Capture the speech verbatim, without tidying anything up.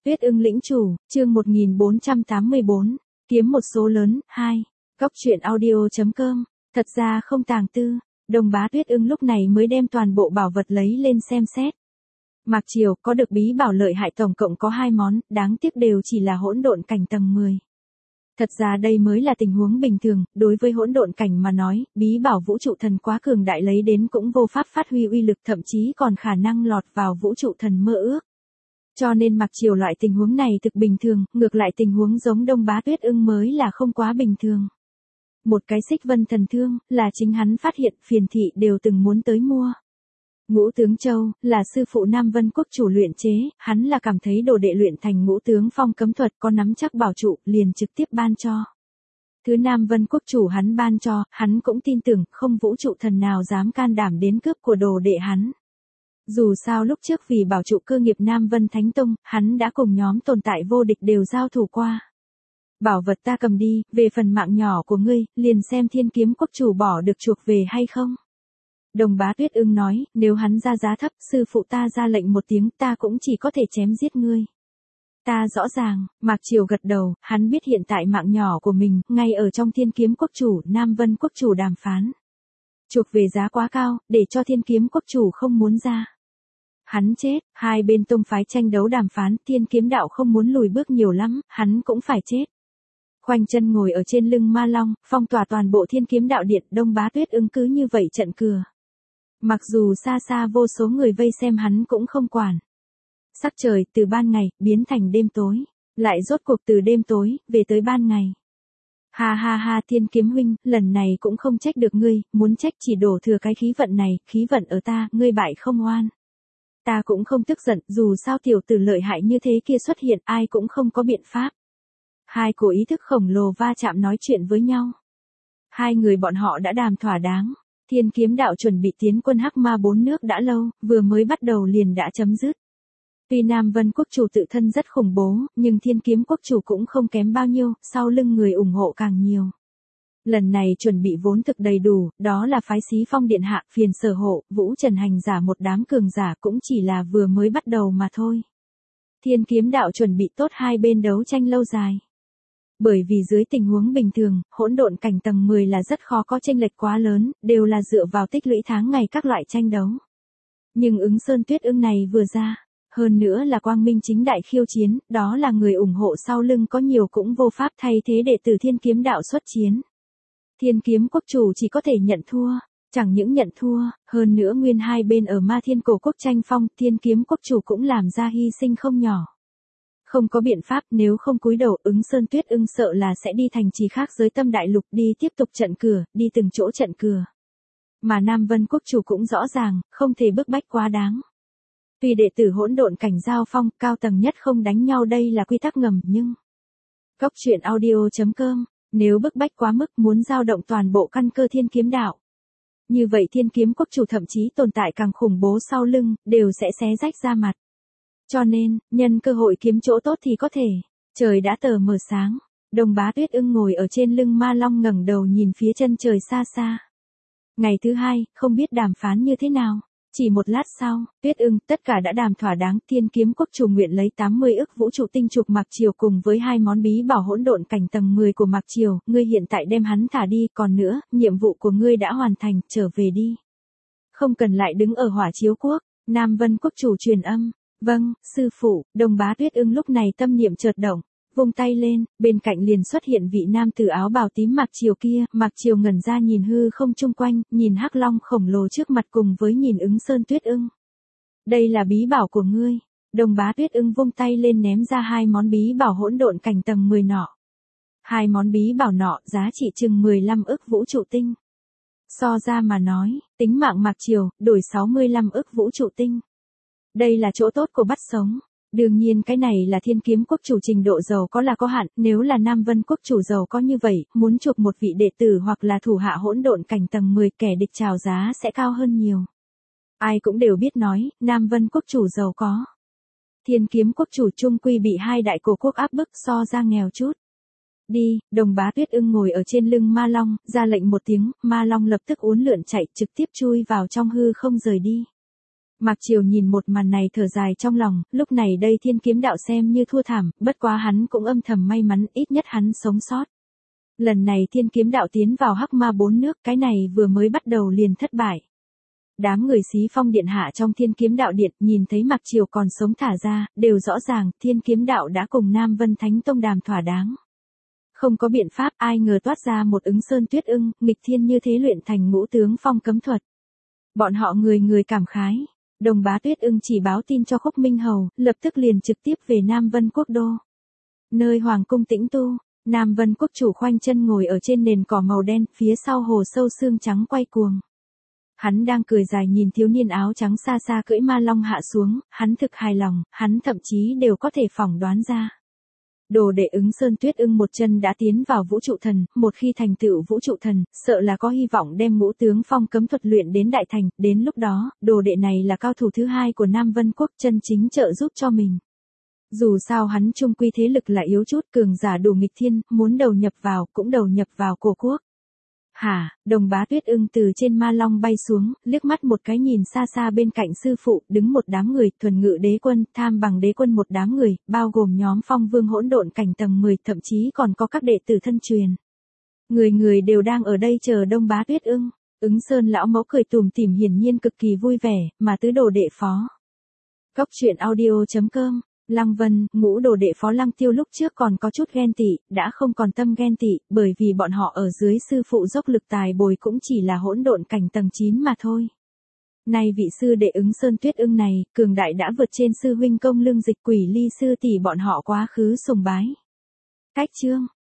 Tuyết ưng lĩnh chủ, chương một nghìn bốn trăm tám mươi bốn, kiếm một số lớn, hai. Góc truyện audio chấm com, thật ra không tàng tư, Đồng Bá Tuyết ưng lúc này mới đem toàn bộ bảo vật lấy lên xem xét. Mạc Triều có được bí bảo lợi hại tổng cộng có hai món, đáng tiếc đều chỉ là hỗn độn cảnh tầng mười. Thật ra đây mới là tình huống bình thường, đối với hỗn độn cảnh mà nói, bí bảo vũ trụ thần quá cường đại lấy đến cũng vô pháp phát huy uy lực, thậm chí còn khả năng lọt vào vũ trụ thần mơ ước. Cho nên Mạc Triều loại tình huống này thực bình thường, ngược lại tình huống giống Đông Bá Tuyết ưng mới là không quá bình thường. Một cái xích vân thần thương, là chính hắn phát hiện, phiền thị đều từng muốn tới mua. Ngũ tướng châu, là sư phụ Nam Vân Quốc chủ luyện chế, hắn là cảm thấy đồ đệ luyện thành ngũ tướng phong cấm thuật có nắm chắc bảo trụ, liền trực tiếp ban cho. Thứ Nam Vân Quốc chủ hắn ban cho, hắn cũng tin tưởng, không vũ trụ thần nào dám can đảm đến cướp của đồ đệ hắn. Dù sao lúc trước vì bảo trụ cơ nghiệp Nam Vân Thánh Tông, hắn đã cùng nhóm tồn tại vô địch đều giao thủ qua. Bảo vật ta cầm đi, về phần mạng nhỏ của ngươi, liền xem Thiên Kiếm Quốc chủ bỏ được chuộc về hay không. Đồng Bá Tuyết ưng nói, nếu hắn ra giá thấp, sư phụ ta ra lệnh một tiếng, ta cũng chỉ có thể chém giết ngươi. Ta rõ ràng, Mạc Triều gật đầu, hắn biết hiện tại mạng nhỏ của mình, ngay ở trong Thiên Kiếm Quốc chủ, Nam Vân Quốc chủ đàm phán. Chuộc về giá quá cao, để cho Thiên Kiếm Quốc chủ không muốn ra. Hắn chết, hai bên tông phái tranh đấu đàm phán, Thiên Kiếm đạo không muốn lùi bước nhiều lắm, hắn cũng phải chết. Khoanh chân ngồi ở trên lưng ma long, phong tỏa toàn bộ Thiên Kiếm đạo điện, Đông Bá Tuyết ưng cứ như vậy trận cừa. Mặc dù xa xa vô số người vây xem hắn cũng không quản. Sắc trời từ ban ngày, biến thành đêm tối. Lại rốt cuộc từ đêm tối, về tới ban ngày. Ha ha ha Thiên Kiếm huynh, lần này cũng không trách được ngươi, muốn trách chỉ đổ thừa cái khí vận này, khí vận ở ta, ngươi bại không oan. Ta cũng không tức giận, dù sao tiểu tử lợi hại như thế kia xuất hiện, ai cũng không có biện pháp. Hai cổ ý thức khổng lồ va chạm nói chuyện với nhau. Hai người bọn họ đã đàm thỏa đáng. Thiên Kiếm đạo chuẩn bị tiến quân Hắc Ma bốn nước đã lâu, vừa mới bắt đầu liền đã chấm dứt. Tuy Nam Vân Quốc chủ tự thân rất khủng bố, nhưng Thiên Kiếm Quốc chủ cũng không kém bao nhiêu, sau lưng người ủng hộ càng nhiều. Lần này chuẩn bị vốn thực đầy đủ, đó là phái Xí Phong điện hạ, Phiền Sở Hộ, Vũ Trần hành giả một đám cường giả cũng chỉ là vừa mới bắt đầu mà thôi. Thiên Kiếm đạo chuẩn bị tốt hai bên đấu tranh lâu dài. Bởi vì dưới tình huống bình thường, hỗn độn cảnh tầng mười là rất khó có chênh lệch quá lớn, đều là dựa vào tích lũy tháng ngày các loại tranh đấu. Nhưng ứng Sơn Tuyết ưng này vừa ra, hơn nữa là quang minh chính đại khiêu chiến, đó là người ủng hộ sau lưng có nhiều cũng vô pháp thay thế đệ tử Thiên Kiếm đạo xuất chiến. Thiên Kiếm Quốc chủ chỉ có thể nhận thua, chẳng những nhận thua, hơn nữa nguyên hai bên ở Ma Thiên Cổ Quốc tranh phong, Thiên Kiếm Quốc chủ cũng làm ra hy sinh không nhỏ. Không có biện pháp, nếu không cúi đầu, ứng Sơn Tuyết ưng sợ là sẽ đi thành trì khác giới tâm đại lục, đi tiếp tục trận cừa, đi từng chỗ trận cừa. Mà Nam Vân Quốc chủ cũng rõ ràng, không thể bức bách quá đáng. Tuy đệ tử hỗn độn cảnh giao phong, cao tầng nhất không đánh nhau đây là quy tắc ngầm, nhưng Góc truyện audio chấm com, nếu bức bách quá mức muốn dao động toàn bộ căn cơ Thiên Kiếm đạo. Như vậy Thiên Kiếm Quốc chủ thậm chí tồn tại càng khủng bố sau lưng, đều sẽ xé rách ra mặt. Cho nên, nhân cơ hội kiếm chỗ tốt thì có thể. Trời đã tờ mờ sáng, Đồng Bá Tuyết ưng ngồi ở trên lưng ma long ngẩng đầu nhìn phía chân trời xa xa. Ngày thứ hai, không biết đàm phán như thế nào. Chỉ một lát sau, Tuyết ưng, tất cả đã đàm thỏa đáng, Thiên Kiếm Quốc chủ nguyện lấy tám mươi ức vũ trụ tinh trục Mạc Triều cùng với hai món bí bảo hỗn độn cảnh tầng mười của Mạc Triều, ngươi hiện tại đem hắn thả đi, còn nữa, nhiệm vụ của ngươi đã hoàn thành, trở về đi. Không cần lại đứng ở Hỏa Chiếu Quốc, Nam Vân Quốc chủ truyền âm. Vâng, sư phụ, Đồng Bá Tuyết ưng lúc này tâm niệm chợt động, vung tay lên, bên cạnh liền xuất hiện vị nam tử áo bào tím Mạc Triều kia, Mạc Triều ngẩn ra nhìn hư không chung quanh, nhìn hắc long khổng lồ trước mặt cùng với nhìn ứng Sơn Tuyết ưng. Đây là bí bảo của ngươi. Đồng Bá Tuyết ưng vung tay lên ném ra hai món bí bảo hỗn độn cảnh tầng mười nọ. Hai món bí bảo nọ giá trị chừng mười lăm ức vũ trụ tinh. So ra mà nói, tính mạng Mạc Triều, đổi sáu mươi lăm ức vũ trụ tinh. Đây là chỗ tốt của bắt sống. Đương nhiên cái này là Thiên Kiếm Quốc chủ trình độ giàu có là có hạn, nếu là Nam Vân Quốc chủ giàu có như vậy, muốn chuộc một vị đệ tử hoặc là thủ hạ hỗn độn cảnh tầng mười kẻ địch chào giá sẽ cao hơn nhiều. Ai cũng đều biết nói, Nam Vân Quốc chủ giàu có. Thiên Kiếm Quốc chủ trung quy bị hai đại cổ quốc áp bức so ra nghèo chút. Đi, Đồng Bá Tuyết ưng ngồi ở trên lưng ma long, ra lệnh một tiếng, ma long lập tức uốn lượn chạy trực tiếp chui vào trong hư không rời đi. Mạc Triều nhìn một màn này thở dài trong lòng, lúc này đây Thiên Kiếm Đạo xem như thua thảm, bất quá hắn cũng âm thầm may mắn, ít nhất hắn sống sót. Lần này Thiên Kiếm Đạo tiến vào Hắc Ma bốn nước, cái này vừa mới bắt đầu liền thất bại. Đám người Xí Phong điện hạ trong Thiên Kiếm Đạo điện, nhìn thấy Mạc Triều còn sống thả ra, đều rõ ràng, Thiên Kiếm Đạo đã cùng Nam Vân Thánh Tông đàm thỏa đáng. Không có biện pháp, ai ngờ toát ra một Ứng Sơn Tuyết Ưng, nghịch thiên như thế luyện thành ngũ tướng phong cấm thuật. Bọn họ người người cảm khái. Đồng Bá Tuyết Ưng chỉ báo tin cho Khúc Minh Hầu, lập tức liền trực tiếp về Nam Vân Quốc đô. Nơi hoàng cung tĩnh tu, Nam Vân Quốc chủ khoanh chân ngồi ở trên nền cỏ màu đen, phía sau hồ sâu xương trắng quay cuồng. Hắn đang cười dài nhìn thiếu niên áo trắng xa xa cưỡi ma long hạ xuống, hắn thực hài lòng, hắn thậm chí đều có thể phỏng đoán ra. Đồ đệ Ứng Sơn Tuyết Ưng một chân đã tiến vào vũ trụ thần, một khi thành tựu vũ trụ thần, sợ là có hy vọng đem ngũ tướng phong cấm thuật luyện đến đại thành, đến lúc đó, đồ đệ này là cao thủ thứ hai của Nam Vân Quốc, chân chính trợ giúp cho mình. Dù sao hắn chung quy thế lực là yếu chút, cường giả đủ nghịch thiên, muốn đầu nhập vào, cũng đầu nhập vào cổ quốc. Hả, Đồng Bá Tuyết Ưng từ trên ma long bay xuống, liếc mắt một cái nhìn xa xa bên cạnh sư phụ, đứng một đám người, thuần ngự đế quân, tham bằng đế quân một đám người, bao gồm nhóm phong vương hỗn độn cảnh tầng mười, thậm chí còn có các đệ tử thân truyền. Người người đều đang ở đây chờ Đông Bá Tuyết Ưng. Ứng Sơn lão mẫu cười tủm tỉm hiển nhiên cực kỳ vui vẻ, mà tứ đồ đệ phó. Góc truyện audio chấm com. Lăng Vân, ngũ đồ đệ phó Lăng Tiêu lúc trước còn có chút ghen tị, đã không còn tâm ghen tị, bởi vì bọn họ ở dưới sư phụ dốc lực tài bồi cũng chỉ là hỗn độn cảnh tầng chín mà thôi. Nay vị sư đệ Ứng Sơn Tuyết Ưng này, cường đại đã vượt trên sư huynh Công Lương Dịch Quỷ Ly sư tỷ bọn họ quá khứ sùng bái. Cách chương